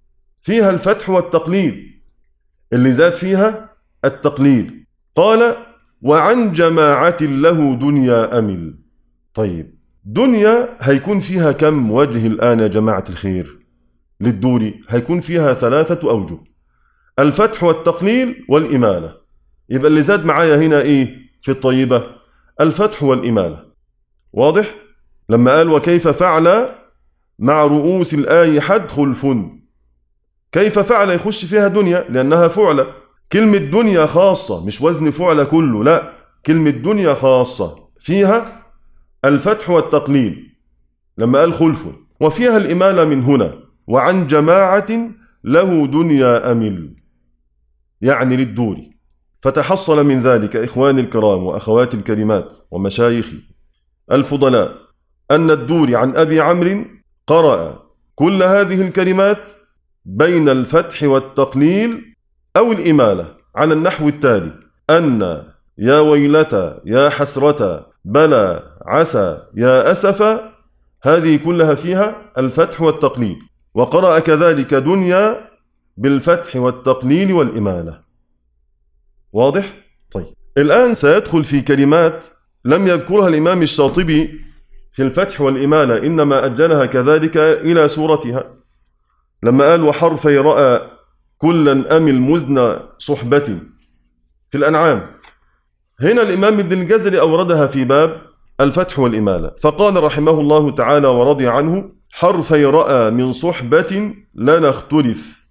فيها الفتح والتقليل، اللي زاد فيها التقليل. قال وعن جماعة له دنيا أمل. طيب دنيا هيكون فيها كم وجه الآن يا جماعة الخير؟ للدوري هيكون فيها ثلاثة أوجه، الفتح والتقليل والإمالة. يبقى اللي زاد معايا هنا إيه في الطيبة؟ الفتح والإمالة. واضح؟ لما قال وكيف فعل مع رؤوس الآي حد خلف، كيف فعل يخش فيها دنيا لأنها فعلة. كلمة دنيا خاصة، مش وزن فعلة كله، لا، كلمة دنيا خاصة فيها الفتح والتقليل لما قال خلف، وفيها الإمالة من هنا وعن جماعة له دنيا أمل، يعني للدوري. فتحصل من ذلك إخواني الكرام وأخواتي الكريمات ومشايخي الفضلاء أن الدوري عن أبي عمرو قرأ كل هذه الكلمات بين الفتح والتقليل أو الإمالة على النحو التالي: أن يا ويلتى يا حسرة بلى عسى يا أسف، هذه كلها فيها الفتح والتقليل. وقرأ كذلك دنيا بالفتح والتقليل والإمالة. واضح؟ طيب الآن سيدخل في كلمات لم يذكرها الإمام الشاطبي في الفتح والإمالة، إنما أجلها كذلك إلى سورتها لما قال وحرفي رأى كلا أمل مزن صحبة في الأنعام. هنا الإمام ابن الجزري أوردها في باب الفتح والإمالة، فقال رحمه الله تعالى ورضي عنه: حرفي رأى من صحبة لا نختلف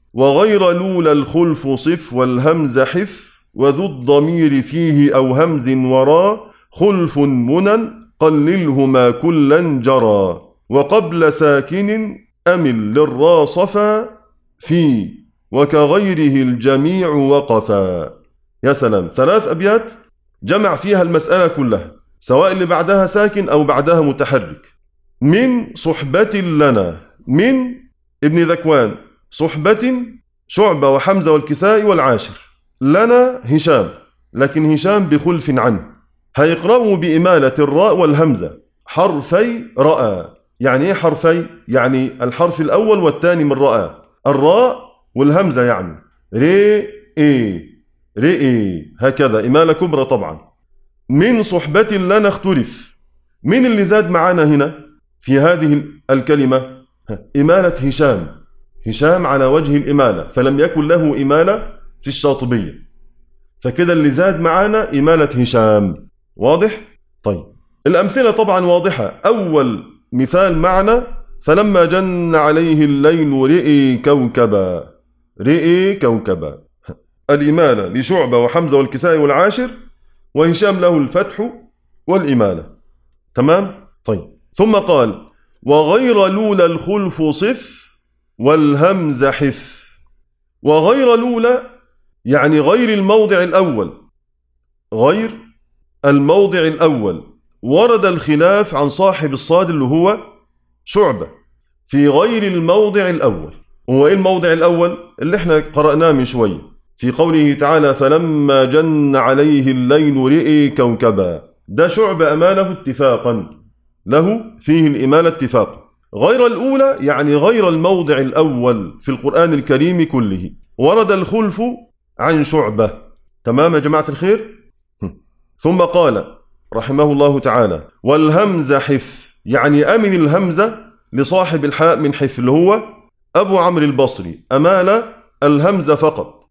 وغير لولا الخلف صف والهمز حف وذو الضمير فيه أو همز ورا خلف منن قللهما كلا جرى وقبل ساكن أمل للرا صفا في وكغيره الجميع وقفا. يا سلام، ثلاث أبيات جمع فيها المسألة كلها، سواء اللي بعدها ساكن أو بعدها متحرك. من صحبة لنا، من ابن ذكوان، صحبة شعبة وحمزة والكسائي والعاشر، لنا هشام، لكن هشام بخلف عنه، هيقرأوا بإمالة الراء والهمزة حرفي رأى. يعني ايه حرفي؟ يعني الحرف الأول والثاني من رأى، الراء والهمزة، يعني ري اي ري اي، هكذا إمالة كبرى طبعا. من صحبة لنا اختلف، مين اللي زاد معانا هنا في هذه الكلمة؟ إمالة هشام، هشام على وجه الإمالة، فلم يكن له إمالة في الشاطبية، فكده اللي زاد معانا إمالة هشام. واضح؟ طيب الأمثلة طبعا واضحة. أول مثال معنا فلما جن عليه الليل رئي كوكبا، رئي كوكبا، الإمالة لشعبة وحمزة والكسائي والعاشر، وهشام له الفتح والإمالة. تمام؟ طيب ثم قال وغير لولا الخلف صف والهمز حف. وغير لولا يعني غير الموضع الأول، غير الموضع الأول. ورد الخلاف عن صاحب الصاد اللي هو شعبة في غير الموضع الأول. هو إيه الموضع الأول؟ اللي احنا قرأناه من شوية في قوله تعالى فلما جن عليه الليل رئي كوكبا، ده شعبة أماله اتفاقا، له فيه الإمالة اتفاقا. غير الأولى يعني غير الموضع الأول في القرآن الكريم كله، ورد الخلف عن شعبة. تمام يا جماعة الخير؟ ثم قال رحمه الله تعالى والهمز حف، يعني أمن الهمزة لصاحب الحاء من حف اللي هو أبو عمرو البصري، أمال الهمزة فقط.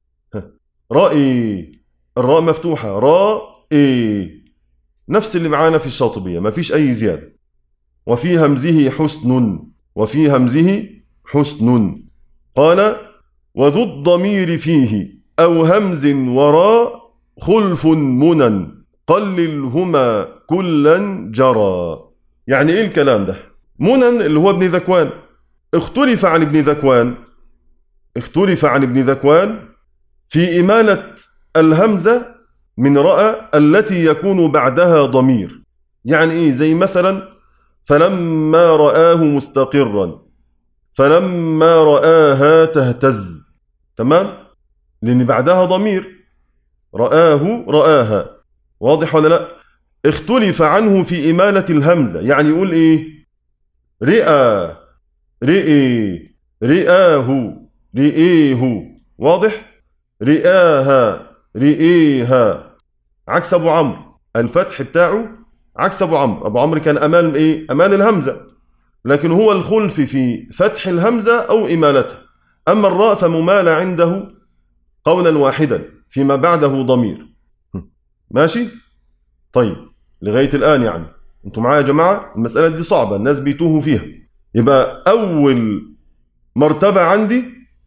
رأي، الراء مفتوحة، رأي، نفس اللي معانا في الشاطبية، ما فيش أي زيادة. وفي همزه حسن، وفي همزه حسن. قال وذو الضمير فيه أو همز وراء خلف منن قللهما كلا جرى. يعني إيه الكلام ده؟ منن اللي هو ابن ذكوان، اختلف عن ابن ذكوان، اختلف عن ابن ذكوان في إمالة الهمزة من رأى التي يكون بعدها ضمير. يعني إيه؟ زي مثلا فلما رآه مستقرا، فلما رآها تهتز، تمام؟ لأن بعدها ضمير، رآه رآها، واضح ولا لا؟ اختلف عنه في إمالة الهمزة، يعني يقول إيه؟ رئى، رئي، رئاه، رئيه، واضح؟ رئاها، رئيها، عكس أبو عمرو، الفتح بتاعه عكس أبو عمرو. أبو عمرو كان أمال إيه؟ أمال الهمزة، لكن هو الخلف في فتح الهمزة أو إمالتها. أما الراء فممال عنده قولا واحدا فيما بعده ضمير. ماشي؟ طيب لغاية الآن يعني أنتم معايا يا جماعة؟ المسألة دي صعبة، الناس بيتوهوا فيها. يبقى أول مرتبة عندي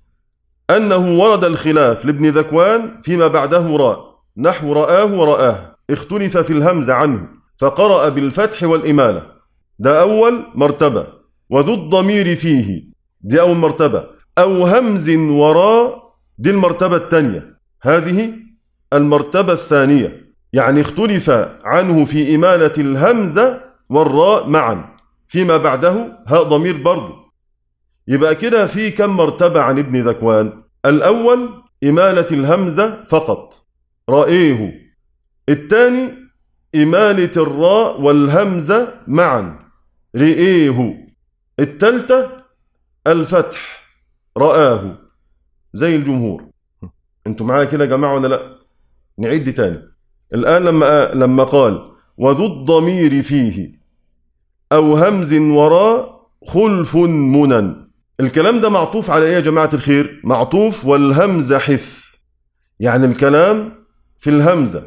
أنه ورد الخلاف لابن ذكوان فيما بعده راء، نحو رآه ورآه، اختلف في الهمزة عنه فقرأ بالفتح والإمالة، ده أول مرتبة. وذو الضمير فيه، دي أول مرتبة. أو همز وراء، دي المرتبة الثانية. هذه المرتبة الثانية، يعني اختلف عنه في إمالة الهمزة والراء معا فيما بعده هاء ضمير برضه. يبقى كده في كم مرتبة عن ابن ذكوان؟ الأول إمالة الهمزة فقط، رأيه. الثاني إمالة الراء والهمزة معا، رئيه. الثالثة الفتح، رآه، زي الجمهور. انتوا معايا كده يا جماعة ولا لا؟ نعيد دي تاني. الآن لما لما قال وذو الضمير فيه أو همز وراء خلف منن، الكلام ده معطوف على إيه يا جماعة الخير؟ معطوف والهمزة حف، يعني الكلام في الهمزة،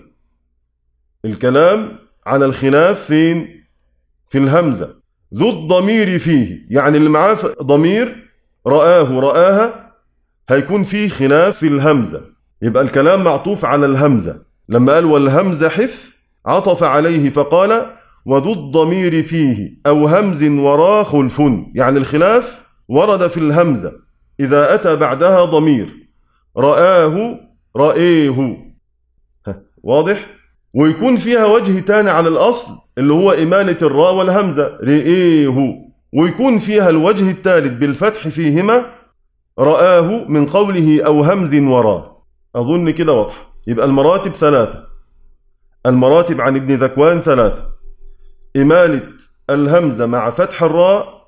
الكلام على الخلاف فين؟ في الهمزة. ذو الضمير فيه يعني اللي معاه ضمير، رآه رآها، هيكون فيه خلاف في الهمزة، يبقى الكلام معطوف على الهمزة. لما قال والهمزة حف عطف عليه فقال وذو الضمير فيه أو همز ورا خلف، يعني الخلاف ورد في الهمزة إذا أتى بعدها ضمير، رآه رأيه، واضح؟ ويكون فيها وجه تاني على الأصل اللي هو إمالة الراء والهمزة رئيه، ويكون فيها الوجه الثالث بالفتح فيهما رآه من قوله أو همز وراه. أظن كده واضح. يبقى المراتب ثلاثة، المراتب عن ابن ذكوان ثلاثة: إمالة الهمزة مع فتح الراء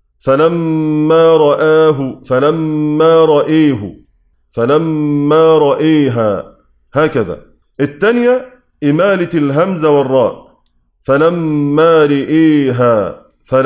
فلما رآه فلما رأيه فلما رأيها، هكذا. الثانية إمالة الهمزة والراء فلما رئيها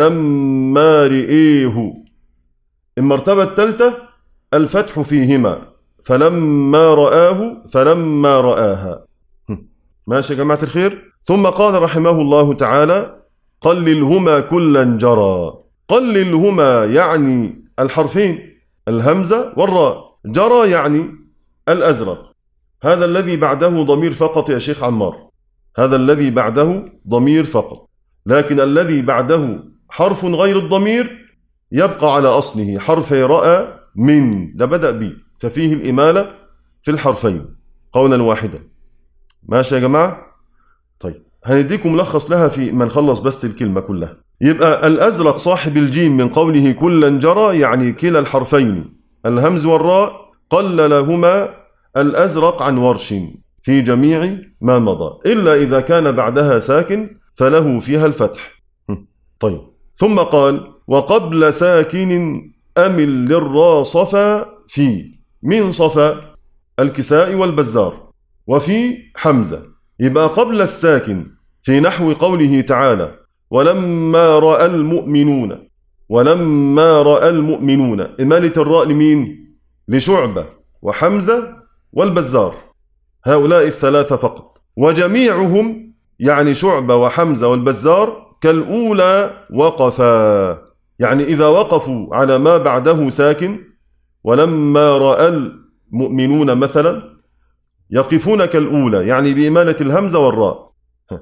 فلما رئيه. المرتبة الثالثة الفتح فيهما فلما رآه فلما رآها. ماشي يا جماعة الخير. ثم قال رحمه الله تعالى قللهما كلا جرى. قللهما يعني الحرفين الهمزة والراء، جرى يعني الأزرق. هذا الذي بعده ضمير فقط يا شيخ عمار، هذا الذي بعده ضمير فقط، لكن الذي بعده حرف غير الضمير يبقى على أصله حرف رأى من، ده بدأ به، ففيه الإمالة في الحرفين قولا واحدا. ماشي يا جماعة؟ طيب هنديكم ملخص لها في ما نخلص بس الكلمة كلها. يبقى الأزرق صاحب الجيم من قوله كلا جرى يعني كلا الحرفين الهمز والراء قللهما الأزرق عن ورش في جميع ما مضى، إلا إذا كان بعدها ساكن فله فيها الفتح. طيب ثم قال وقبل ساكن أمل للراء صفا في، من صفا الكساء والبزار، وفي حمزة. يبقى قبل الساكن في نحو قوله تعالى ولما رأى المؤمنون، ولما رأى المؤمنون، إمالة الراء لمين؟ لشعبة وحمزة والبزار، هؤلاء الثلاثة فقط. وجميعهم يعني شعبة وحمزة والبزار كالأولى وقفا، يعني إذا وقفوا على ما بعده ساكن ولما رأى المؤمنون مثلا يقفون كالأولى، يعني بإمالة الهمزة والراء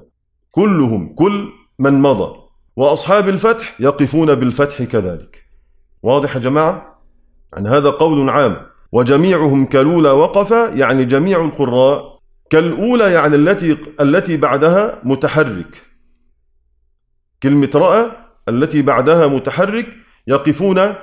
كلهم، كل من مضى. وأصحاب الفتح يقفون بالفتح كذلك. واضح يا جماعة؟ يعني هذا قول عام. وجميعهم كالأولى وقفا يعني جميع القراء، كالأولى يعني التي التي بعدها متحرك، كلمة رأى التي بعدها متحرك يقفون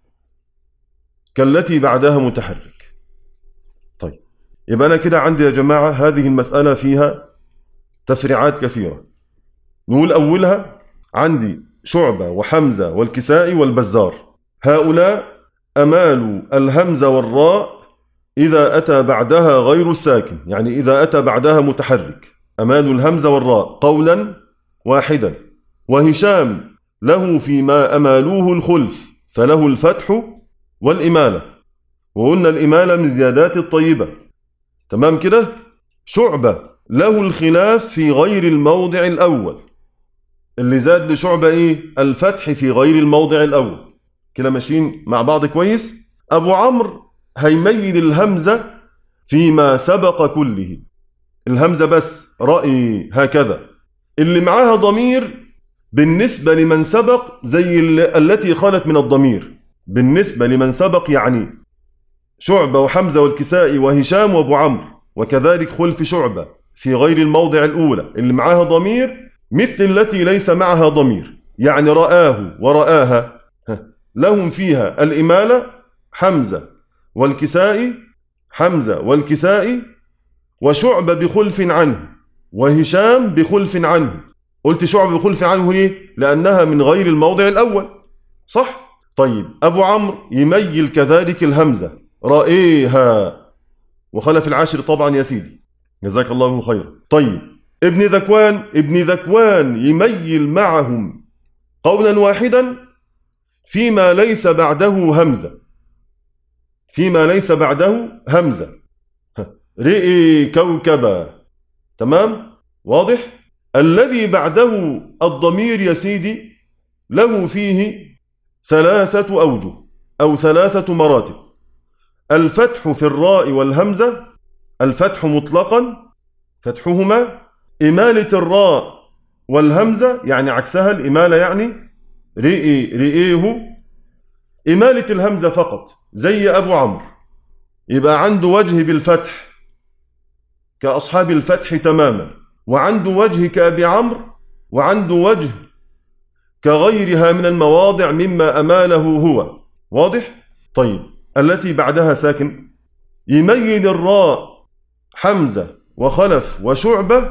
كالتي بعدها متحرك. طيب يبقى أنا كده عندي يا جماعة هذه المسألة فيها تفريعات كثيرة. نقول أولها عندي شعبة وحمزة والكساء والبزار، هؤلاء أمالوا الهمزة والراء إذا أتى بعدها غير الساكن، يعني إذا أتى بعدها متحرك، أمالوا الهمزة والراء قولا واحدا. وهشام له فيما أمالوه الخلف فله الفتح والإمالة، وقلنا الإمالة من زيادات الطيبة، تمام كده. شعبة له الخلاف في غير الموضع الأول، اللي زاد لشعبة إيه؟ الفتح في غير الموضع الأول. كده ماشيين مع بعض كويس. أبو عمرو هيميل الهمزة فيما سبق كله، الهمزة بس رأي هكذا، اللي معاها ضمير بالنسبة لمن سبق زي التي خلت من الضمير، بالنسبة لمن سبق يعني شعبة وحمزة والكسائي وهشام وأبو عمرو، وكذلك خلف شعبة في غير الموضع الأولى اللي معاها ضمير مثل التي ليس معها ضمير، يعني رآه ورآها لهم فيها الإمالة حمزة والكسائي، حمزة والكسائي، وشعبة بخلف عنه، وهشام بخلف عنه. قلت شعبة بخلف عنه ليه؟ لأنها من غير الموضع الأول، صح؟ طيب أبو عمرو يميل كذلك الهمزة رأيها، وخلف العاشر طبعا يا سيدي، جزاك الله خير. طيب ابن ذكوان ابن ذكوان يميل معهم قولا واحدا فيما ليس بعده همزة، فيما ليس بعده همزة، رئي كوكبا، تمام؟ واضح؟ الذي بعده الضمير يا سيدي له فيه ثلاثة أوجه أو ثلاثة مراتب. الفتح في الراء والهمزة، الفتح مطلقا فتحهما، إمالة الراء والهمزة يعني عكسها الإمالة، يعني رئي رئيه، إمالة الهمزة فقط زي أبو عمرو، يبقى عنده وجه بالفتح كأصحاب الفتح تماما، وعنده وجه كأبي عمرو، وعنده وجه كغيرها من المواضع مما أماله هو. واضح؟ طيب التي بعدها ساكن، يميل الراء حمزة وخلف وشعبة،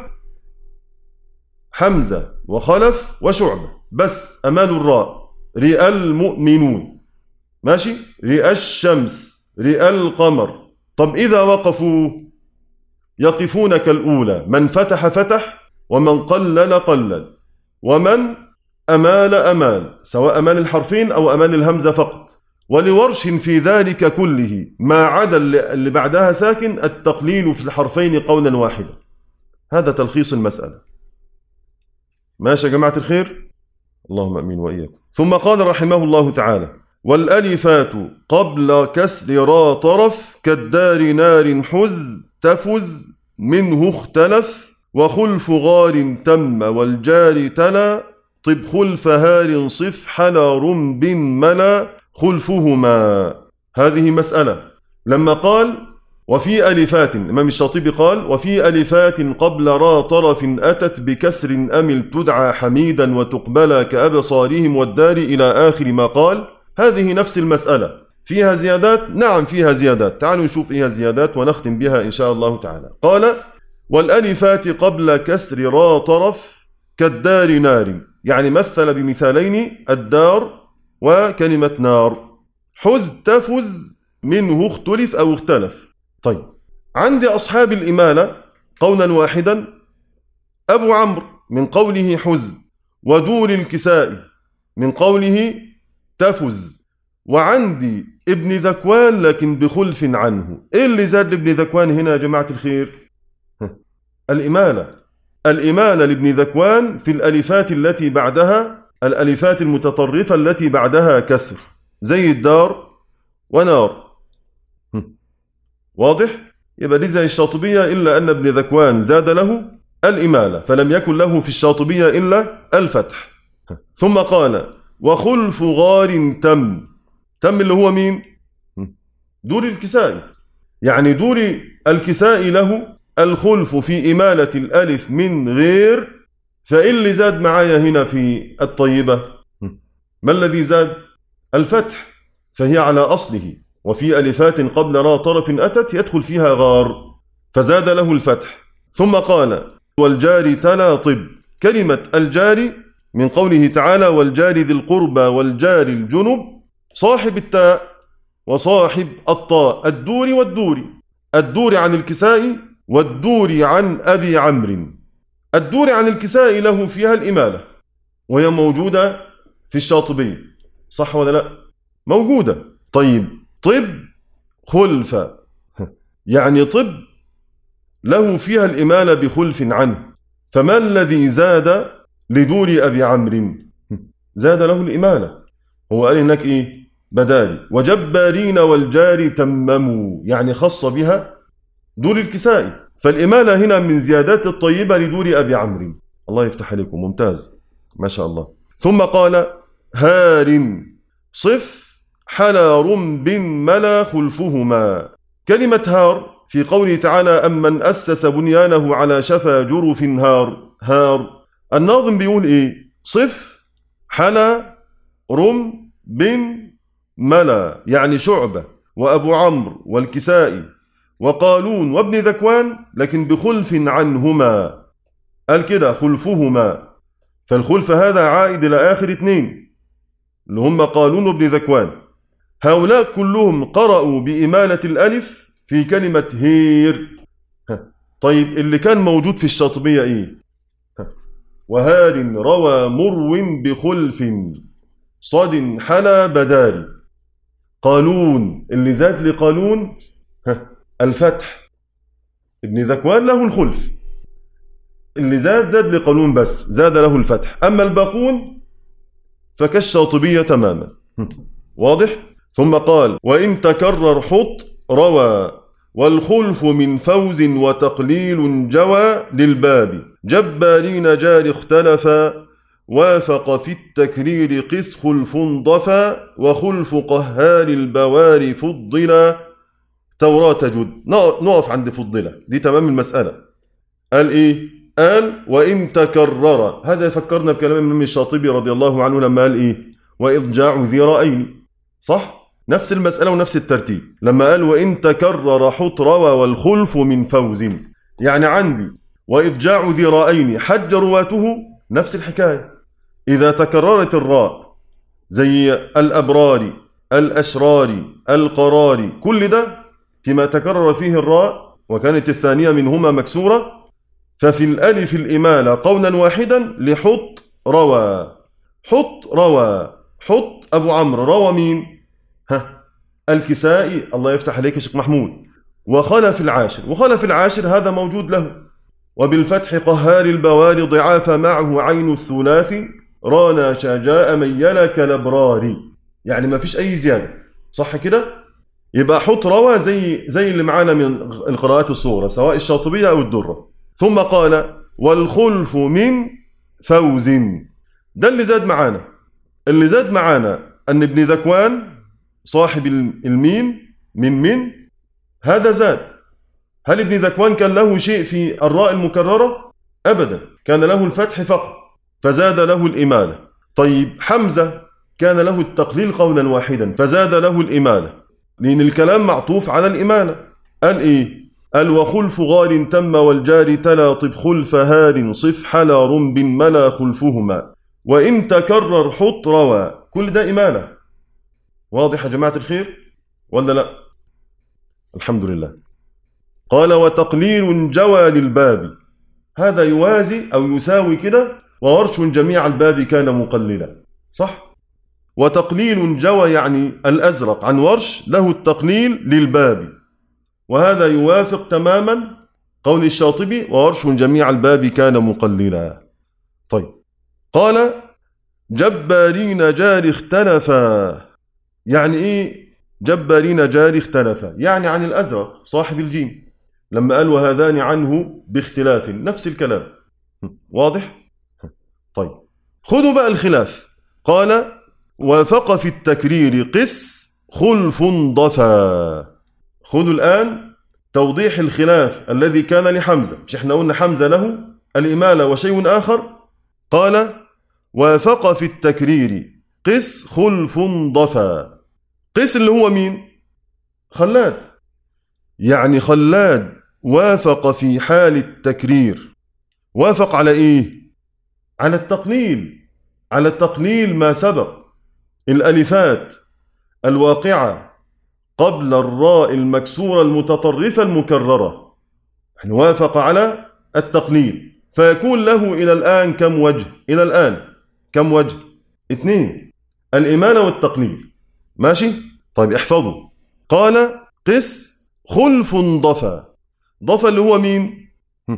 حمزة وخلف وشعبة بس أمال الراء، رئ المؤمنون، ماشي، رئ الشمس، رئ القمر. طب إذا وقفوا يقفون كالأولى، من فتح فتح، ومن قلل قلل، ومن أمال أمال، سواء أمال الحرفين أو أمال الهمزة فقط. ولورش في ذلك كله ما عدا اللي بعدها ساكن التقليل في الحرفين قولا واحدا. هذا تلخيص المسألة. ماشي يا جماعة الخير، اللهم أمين وإياكم. ثم قال رحمه الله تعالى: والألفات قبل كسر را طرف كالدار نار حز تفز منه اختلف، وخلف غار تم والجار تلا، طب خلف هار صف حلا رمب ملا خلفهما. هذه مسألة. لما قال وفي ألفات، الإمام الشاطبي قال وفي ألفات قبل را طرف أتت بكسر أمل تدعى حميدا وتقبلا كأبصارهم والدار إلى آخر ما قال. هذه نفس المسألة، فيها زيادات؟ نعم فيها زيادات، تعالوا نشوف فيها زيادات ونختم بها إن شاء الله تعالى. قال والألفات قبل كسر را طرف كالدار نار، يعني مثل بمثالين الدار وكلمة نار. حز تفز منه اختلف أو اختلف. طيب عند أصحاب الإمالة قولا واحدا، أبو عمرو من قوله حز، ودور الكسائي من قوله تفز، وعندي ابن ذكوان لكن بخلف عنه. إيه اللي زاد لابن ذكوان هنا يا جماعة الخير؟ الإمالة. الإمالة لابن ذكوان في الألفات التي بعدها، الألفات المتطرفة التي بعدها كسر، زي الدار ونار. واضح؟ يبقى دي زي الشاطبية، إلا أن ابن ذكوان زاد له الإمالة، فلم يكن له في الشاطبية إلا الفتح. ثم قال وخلف غار تم. تم اللي هو مين؟ دور الكسائي، يعني دور الكسائي له الخلف في إمالة الألف من غير. فإيه اللي زاد معايا هنا في الطيبة؟ ما الذي زاد؟ الفتح، فهي على أصله. وفي ألفات قبل را طرف أتت يدخل فيها غار، فزاد له الفتح. ثم قال والجار تلا طب. كلمة الجار من قوله تعالى والجار ذي القربى والجار الجنب، صاحب التاء وصاحب الطاء، الدور والدور، الدور عن الكسائي والدور عن أبي عمرو. الدور عن الكسائي له فيها الإمالة، وهي موجودة في الشاطبي، صح ولا لا؟ موجودة. طيب طب خلف، يعني طب له فيها الإمالة بخلف عنه. فما الذي زاد لدور أبي عمرو؟ زاد له الإمالة. هو قال هناك إيه؟ بداري وجبارين والجار تمموا، يعني خص بها دور الكسائي. فالإمالة هنا من زيادات الطيبة لدور أبي عمرو. الله يفتح عليكم، ممتاز ما شاء الله. ثم قال هار صف حلا رمب ملا خلفهما. كلمة هار في قوله تعالى أمن أسس بنيانه على شفا جرف هار. هار الناظم بيقول إيه؟ صف حلا رمب ملا، يعني شعبة وأبو عمرو والكسائي وقالون وابن ذكوان، لكن بخلف عنهما. قال كده خلفهما، فالخلف هذا عائد إلى آخر اثنين اللي هم قالون وابن ذكوان. هؤلاء كلهم قرأوا بإمالة الألف في كلمة هير. طيب اللي كان موجود في الشاطبية إيه؟ وهار روى مرو بخلف صد حلا بداري. قالون اللي زاد لقالون الفتح، ابن ذكوان له الخلف، اللي زاد زاد لقانون بس زاد له الفتح. أما الباقون فكالشاطبية تماما. واضح؟ ثم قال وإن تكرر حط روى والخلف من فوز وتقليل جوى للباب جبارين جار اختلفا وافق في التكرير قس خلف ضفا وخلف قهار البوار فضلا توراة جد. نقف عند فضلا دي تمام المسألة. قال إيه؟ قال وإن تكرر. هذا يفكرنا بكلام الإمام الشاطبي رضي الله عنه لما قال إيه؟ وإضجاع ذي رأين. صح؟ نفس المسألة ونفس الترتيب. لما قال وإن تكرر حط روى والخلف من فوز، يعني عندي وإضجاع ذي رأين حج رواته نفس الحكاية. إذا تكررت الراء زي الأبرار الأشرار القرار، كل ده فيما تكرر فيه الراء وكانت الثانية منهما مكسورة، ففي الألف الإمالة قولا واحدا لحط روى. حط روى. حط أبو عمرو روى مين؟ ها الكسائي، الله يفتح عليك يا شيخ محمود. وخلف العاشر. وخلف العاشر هذا موجود له. وبالفتح قهار البوار ضعاف معه عين الثلاثي رانا شجاء ميلا كالابراري، يعني ما فيش أي زيادة. صح كده؟ يبقى حط روى زي زي اللي معانا من القراءات الصغرى سواء الشاطبية أو الدرة. ثم قال والخلف من فوز. ده اللي زاد معانا. اللي زاد معانا أن ابن ذكوان صاحب الميم من من هذا زاد. هل ابن ذكوان كان له شيء في الراء المكررة؟ أبدا، كان له الفتح فقط فزاد له الإمالة. طيب حمزة كان له التقليل قولا واحدا فزاد له الإمالة، لأن الكلام معطوف على الإمالة. قال إيه؟ قال وخلف غار تم والجار تلا طب خلف هار صف حلا رنب ملا خلفهما وإن تكرر حط روى. كل ده إمالة. واضح يا جماعة الخير ولا لا؟ الحمد لله. قال وتقليل جوى للباب. هذا يوازي أو يساوي كده وورش جميع الباب كان مقللا. صح؟ وتقليل جوى يعني الأزرق عن ورش له التقليل للباب، وهذا يوافق تماما قول الشاطبي وورش جميع الباب كان مقللا. طيب قال جبارين جار اختلفا. يعني ايه جبارين جار اختلفا؟ يعني عن الأزرق صاحب الجيم لما قال وهذان عنه باختلاف، نفس الكلام. واضح؟ طيب خذوا بقى الخلاف. قال وافق في التكرير قس خلف ضفا. خذوا الآن توضيح الخلاف الذي كان لحمزة. مش احنا قلنا حمزة له الإمالة وشيء آخر؟ قال وافق في التكرير قس خلف ضفا. قس اللي هو مين؟ خلاد. يعني خلاد وافق في حال التكرير. وافق على ايه؟ على التقليل. على التقليل ما سبق، الألفات الواقعة قبل الراء المكسورة المتطرفة المكررة، يعني وافق على التقليل. فيكون له إلى الآن كم وجه؟ إلى الآن كم وجه؟ اثنين، الإمالة والتقليل. ماشي؟ طيب احفظوا. قال قس خلف ضفا. ضفا اللي هو مين؟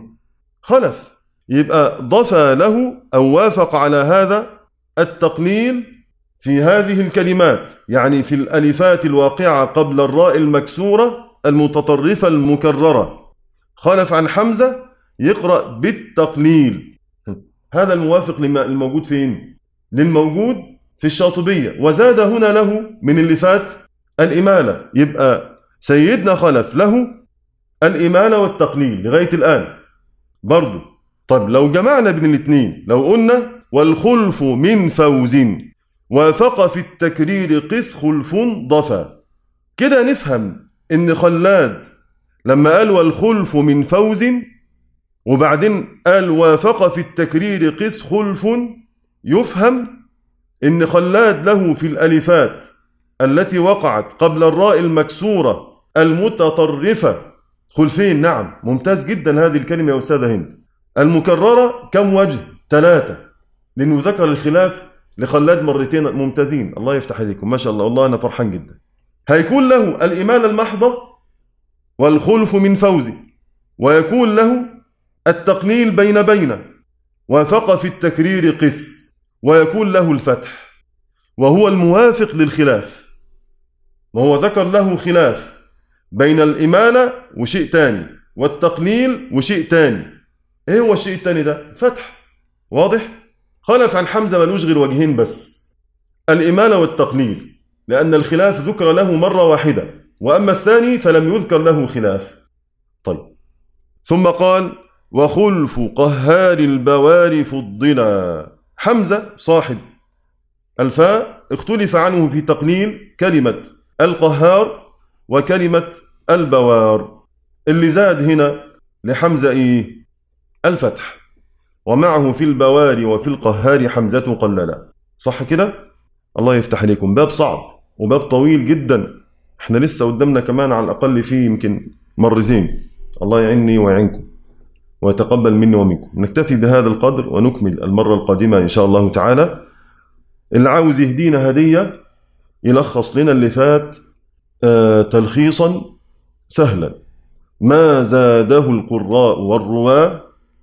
خلف. يبقى ضفا له أو وافق على هذا التقليل في هذه الكلمات، يعني في الألفات الواقعة قبل الراء المكسورة المتطرفة المكررة. خلف عن حمزة يقرأ بالتقليل. هذا الموافق للموجود فين؟ للموجود في الشاطبية. وزاد هنا له من اللفات الإمالة. يبقى سيدنا خلف له الإمالة والتقليل لغاية الآن برضو. طب لو جمعنا بين الاثنين، لو قلنا والخلف من فوز وافق في التكرير قس خلف ضفا، كده نفهم ان خلاد لما قال والخلف من فوز وبعدين قال وافق في التكرير قس خلف، يفهم ان خلاد له في الالفات التي وقعت قبل الراء المكسورة المتطرفة خلفين. نعم، ممتاز جدا هذه الكلمة يا أستاذة هند. المكررة كم وجه؟ ثلاثة، لأنه ذكر الخلاف لخلاد مرتين. ممتازين، الله يفتح عليكم، ما شاء الله، والله أنا فرحان جدا. هيكون له الإمالة المحضة والخلف من فوز، ويكون له التقليل بين بين وافق في التكرير قس، ويكون له الفتح، وهو الموافق للخلاف. وهو ذكر له خلاف بين الإمالة وشيء تاني، والتقليل وشيء تاني. إيه هو الشيء التاني ده؟ فتح. واضح؟ خلف عن حمزة ملوش غير وجهين بس، الإمالة والتقليل، لأن الخلاف ذكر له مرة واحدة، وأما الثاني فلم يذكر له خلاف. طيب، ثم قال وخلف قهار البوار فضلا. حمزة صاحب الفاء اختلف عنه في تقليل كلمة القهار وكلمة البوار. اللي زاد هنا لحمزة إيه؟ الفتح، ومعه في البوار وفي القهار حمزة قللا. صح كده؟ الله يفتح عليكم. باب صعب وباب طويل جدا، احنا لسه قدامنا كمان على الأقل فيه يمكن مرتين. الله يعيني ويعينكم ويتقبل مني ومنكم. نكتفي بهذا القدر ونكمل المرة القادمة إن شاء الله تعالى. اللي عاوز يهدينا هدية يلخص لنا اللي فات آه تلخيصا سهلا، ما زاده القراء والرواة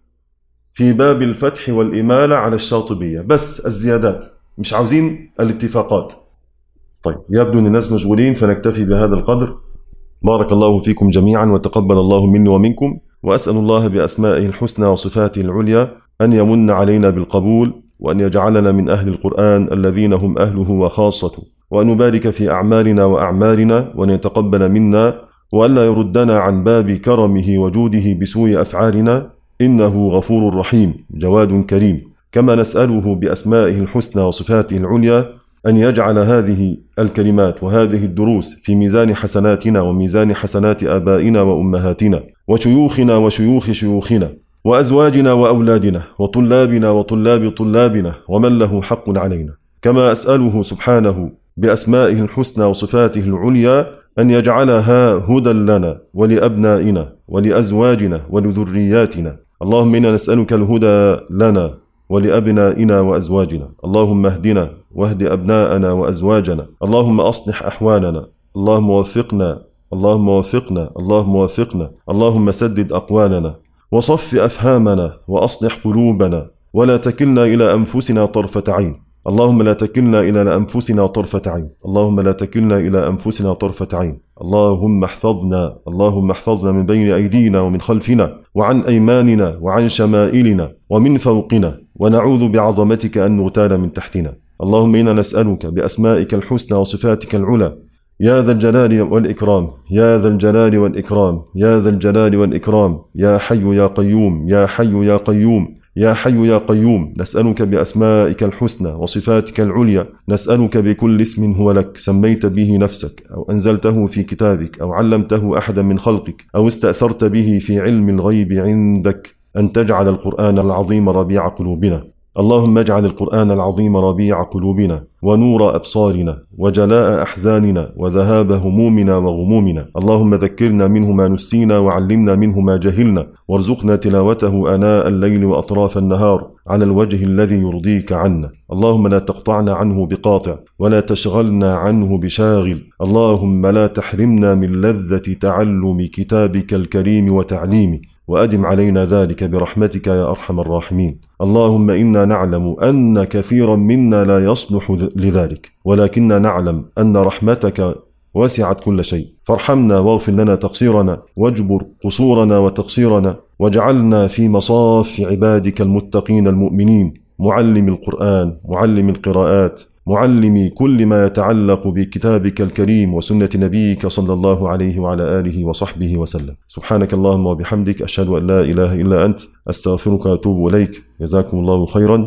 في باب الفتح والإمالة على الشاطبية، بس الزيادات، مش عاوزين الاتفاقات. طيب، يبدو أن الناس مشغولين فنكتفي بهذا القدر. بارك الله فيكم جميعا وتقبل الله مني ومنكم، وأسأل الله بأسمائه الحسنى وصفاته العليا أن يمن علينا بالقبول، وأن يجعلنا من أهل القرآن الذين هم أهله وخاصته، وأن يبارك في أعمالنا وأعمارنا، وأن يتقبل منا، وألا يردنا عن باب كرمه وجوده بسوء أفعالنا، إنه غفور رحيم جواد كريم. كما نسأله بأسمائه الحسنى وصفاته العليا أن يجعل هذه الكلمات وهذه الدروس في ميزان حسناتنا وميزان حسنات آبائنا وأمهاتنا وشيوخنا وشيوخ شيوخنا وأزواجنا وأولادنا وطلابنا وطلاب طلابنا ومن له حق علينا. كما أسأله سبحانه بأسمائه الحسنى وصفاته العليا أن يجعلها هدى لنا ولأبنائنا ولأزواجنا ولذرياتنا. اللهم إنا نسألك الهدى لنا ولأبنائنا وأزواجنا. اللهم اهدنا واهد أبناءنا وأزواجنا. اللهم أصلح أحوالنا. اللهم وفقنا اللهم وفقنا اللهم وفقنا. اللهم سدد أقوالنا وصف أفهامنا وأصلح قلوبنا، ولا تكلنا إلى أنفسنا طرفة عين. اللهم لا تكلنا إلى أنفسنا طرفة عين. اللهم لا تكلنا إلى أنفسنا طرفة عين. اللهم احفظنا اللهم احفظنا من بين أيدينا ومن خلفنا وعن أيماننا وعن شمائلنا ومن فوقنا، ونعوذ بعظمتك أن نغتال من تحتنا. اللهم إنا نسألك بأسمائك الحسنى وصفاتك العلى يا ذا الجلال والإكرام يا ذا الجلال والإكرام يا ذا الجلال والإكرام يا حي يا قيوم يا حي يا قيوم يا حي يا قيوم. نسألك بأسمائك الحسنى وصفاتك العليا، نسألك بكل اسم هو لك سميت به نفسك أو أنزلته في كتابك أو علمته أحدا من خلقك أو استأثرت به في علم الغيب عندك، أن تجعل القرآن العظيم ربيع قلوبنا. اللهم اجعل القرآن العظيم ربيع قلوبنا ونور أبصارنا وجلاء أحزاننا وذهاب همومنا وغمومنا. اللهم ذكرنا منه ما نسينا وعلمنا منه ما جهلنا، وارزقنا تلاوته آناء الليل وأطراف النهار على الوجه الذي يرضيك عنا. اللهم لا تقطعنا عنه بقاطع ولا تشغلنا عنه بشاغل. اللهم لا تحرمنا من لذة تعلم كتابك الكريم وتعليمه، وأدم علينا ذلك برحمتك يا أرحم الراحمين. اللهم إنا نعلم أن كثيرا منا لا يصلح لذلك، ولكننا نعلم أن رحمتك وسعت كل شيء، فارحمنا واغفر لنا تقصيرنا واجبر قصورنا وتقصيرنا، واجعلنا في مصاف عبادك المتقين المؤمنين، معلم القرآن معلم القراءات معلمي كل ما يتعلق بكتابك الكريم وسنة نبيك صلى الله عليه وعلى آله وصحبه وسلم. سبحانك اللهم وبحمدك، أشهد أن لا إله إلا أنت، أستغفرك وأتوب إليك. جزاكم الله خيرا،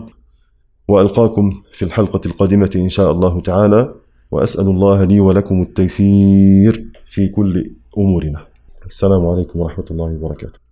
وألقاكم في الحلقة القادمة إن شاء الله تعالى، وأسأل الله لي ولكم التيسير في كل أمورنا. السلام عليكم ورحمة الله وبركاته.